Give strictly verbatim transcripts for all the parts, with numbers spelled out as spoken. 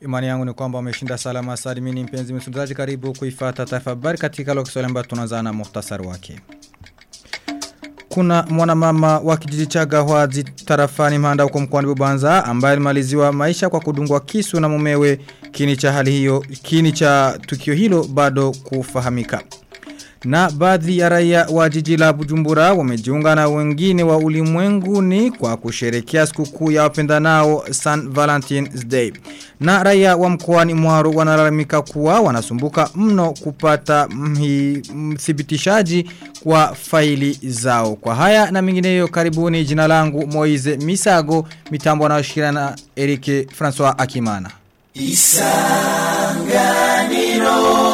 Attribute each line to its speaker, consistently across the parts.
Speaker 1: Imani yangu ni kwamba umeshinda salama salimini mpenzi msikilizaji, karibu kuifuata taarifa habari katika lugha ya Kiswahili ambayo tunaanza na muhtasari wake. Kuna mwanamama wa kijiji cha Gahwazi tarafani Mpanda huko mkoani Bubanza ambaye alimaliziwa maisha kwa kudungwa kisu na mumewe. Kini cha hali hiyo, kini cha tukio hilo bado kufahamika. Na baadhi ya raia wa jiji la Bujumbura wamejiunga na wengine wa ulimwenguni kwa kusherehekea sikukuu ya wapendanao Saint Valentine's Day. Na raia wa mkoani Mwaro wanalalamika kuwa wanasumbuka mno kupata mthibitishaji kwa faili zao. Kwa haya na mengineyo, karibuni. Jina langu Moize Misago, mitambo na shirana Erike François Akimana. Isanganiro.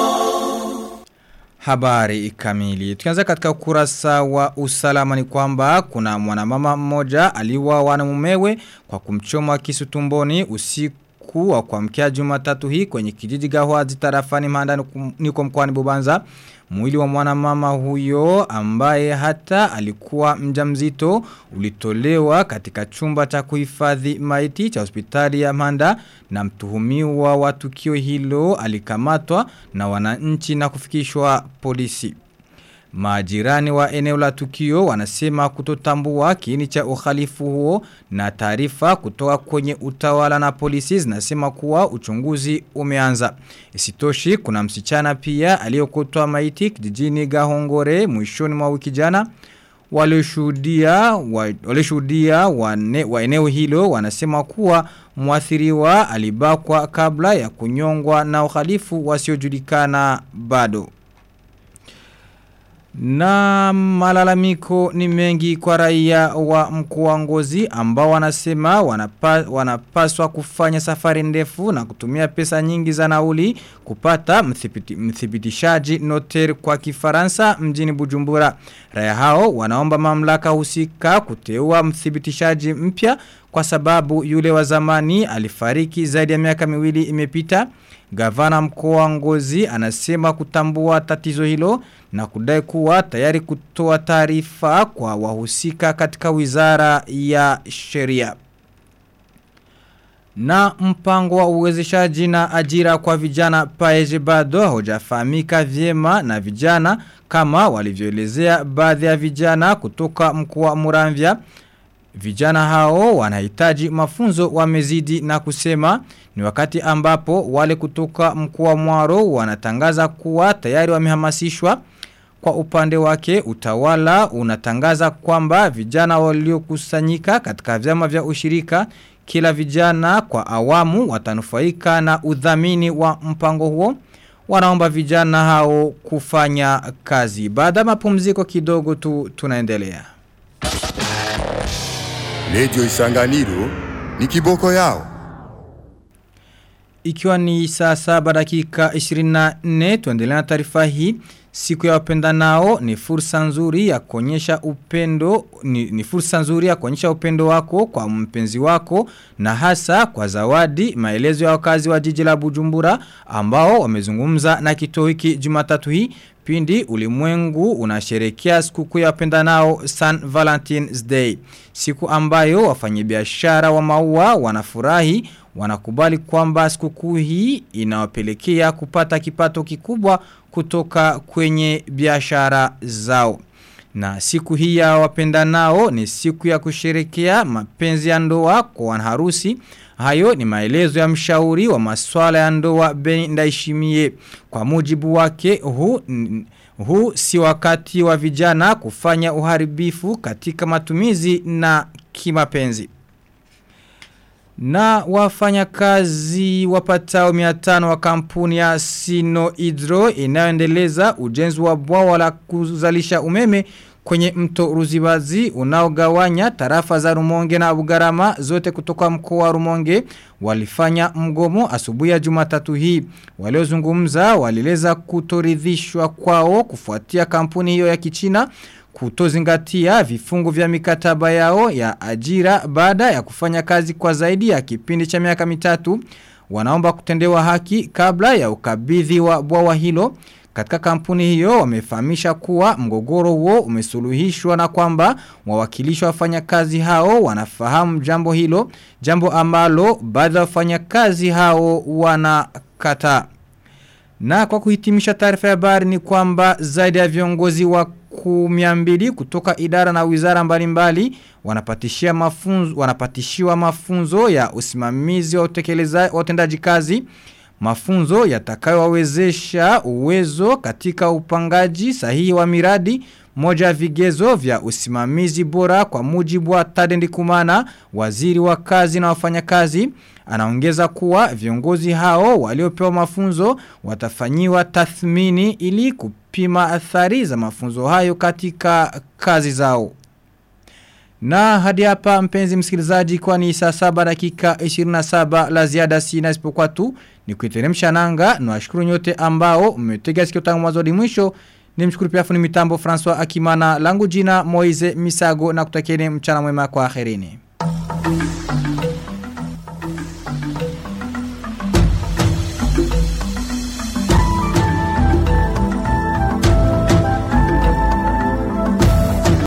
Speaker 1: Habari kamili. Tukianza katika ukurasa wa usalama ni kwamba kuna mwanamama mmoja aliuawa na mumewe kwa kumchoma kisu tumboni usiku wa kuamkia Jumatatu hii kwenye kijiji Gahwazi tarafani Mpanda niko mkoani Bubanza. Mwili wa mwanamama huyo ambaye hata alikuwa mjamzito ulitolewa katika chumba cha kuhifadhi maiti cha hospitali ya Mpanda, na mtuhumiwa wa tukio hilo alikamatwa na wananchi na kufikishwa polisi. Majirani wa eneo la tukio wanasema kutotambua kiini cha uhalifu huo, na taarifa kutoka kwenye utawala na polisi zinasema kuwa uchunguzi umeanza. Isitoshi, kuna msichana pia aliyokutwa maiti kijijini Gahongore mwishoni mwa wiki jana. Walioshuhudia walishuhudia wa eneo hilo wanasema kuwa mwathiriwa alibakwa kabla ya kunyongwa na uhalifu wasiojulikana bado. Na malalamiko ni mengi kwa raia wa mkoa Ngozi ambao wanasema wanapa, wanapaswa kufanya safari ndefu na kutumia pesa nyingi za nauli kupata mthibiti, mthibitishaji notaire kwa Kifaransa mjini Bujumbura. Raia hao wanaomba mamlaka husika kuteua mthibitishaji mpya kwa sababu yule wa zamani alifariki zaidi ya miaka miwili imepita. Gavana mkoa Ngozi anasema kutambua tatizo hilo na kudai kuwa tayari kutoa taarifa kwa wahusika katika wizara ya sheria. Na mpango wa uwezeshaji na ajira kwa vijana paeje bado haujafahamika vyema na vijana kama walivyoelezea baadhi ya vijana kutoka mkoa Muramvya. Vijana hao wanahitaji mafunzo wamezidi na kusema ni wakati ambapo wale kutoka mkoa Mwaro wanatangaza kuwa tayari wamehamasishwa. Kwa upande wake utawala unatangaza kwamba vijana waliokusanyika katika vyama vya ushirika kila vijana kwa awamu watanufaika na udhamini wa mpango huo. Wanaomba vijana hao kufanya kazi. Baada mapumziko kidogo tu tunaendelea.
Speaker 2: Radio Isanganiro ni kiboko yao.
Speaker 1: Ikiwa ni saa saba dakika ishirini na nne, tuendelea na taarifa hii. Siku ya wapendanao ni fursa nzuri ya kuonyesha upendo ni, ni fursa nzuri ya kuonyesha upendo wako kwa mpenzi wako, na hasa kwa zawadi. Maelezo ya wakazi wa jiji la Bujumbura ambao wamezungumza na kituo hiki Jumatatu hii pindi ulimwengu unasherehekea sikukuu ya wapendanao Saint Valentine's Day, siku ambayo wafanyabiashara wa maua wanafurahi, wanakubali kwamba sikukuu hii inawapelekea kupata kipato kikubwa kutoka kwenye biashara zao. Na siku hii ya wapendanao ni siku ya kusherehekea mapenzi ya ndoa kwa wanaharusi. Hayo ni maelezo ya mshauri wa masuala ya ndoa Beni Ndaishimie. Kwa mujibu wake, huu hu si wakati wa vijana kufanya uharibifu katika matumizi na kimapenzi. Na wafanyakazi wapatao mia tano wa kampuni ya Sino Hydro inayoendeleza ujenzi wa bwawa la kuzalisha umeme kwenye mto Ruzibazi unaogawanya tarafa za Rumonge na Bugarama zote kutoka mkoa wa Rumonge walifanya mgomo asubuhi ya Jumatatu hii. Waliozungumza walieleza kutoridhishwa kwao kufuatia kampuni hiyo ya Kichina kutozingatia vifungu vya mikataba yao ya ajira baada ya kufanya kazi kwa zaidi ya kipindi cha miaka mitatu. Wanaomba kutendewa haki kabla ya ukabidhi wa bwawa hilo. Katika kampuni hiyo wamefahamisha kuwa mgogoro huo umesuluhishwa na kwamba wawakilishi wa wafanyakazi hao wanafahamu jambo hilo, jambo ambalo baadhi ya wafanyakazi hao wanakataa. Na kwa kuhitimisha taarifa ya habari ni kwamba zaidi ya viongozi wa mia mbili kutoka idara na wizara mbalimbali wanapatishia mafunzo wanapatishiwa mafunzo ya usimamizi wa utekelezaji wa utendaji kazi, mafunzo yatakayowawezesha uwezo katika upangaji sahihi wa miradi. Moja vigezo vya usimamizi bora kwa mujibu wa Tade Ndikumana, waziri wa kazi na wafanyakazi. Anaongeza kuwa viongozi hao waliopewa mafunzo watafanyiwa tathmini ili kupima athari za mafunzo hayo katika kazi zao. Na hadi hapa mpenzi msikilizaji, kwa ni saa saba dakika ishirini na saba, la ziada sina isipokuwa tu ni kuiteremsha nanga. Nawashukuru nyote ambao mmetega sikio tangu mwanzo hadi mwisho. Nimshukuru pia fundi mitambo François Akimana, langu jina Moize Misago, na kutakieni mchana mwema, kwa akhirini.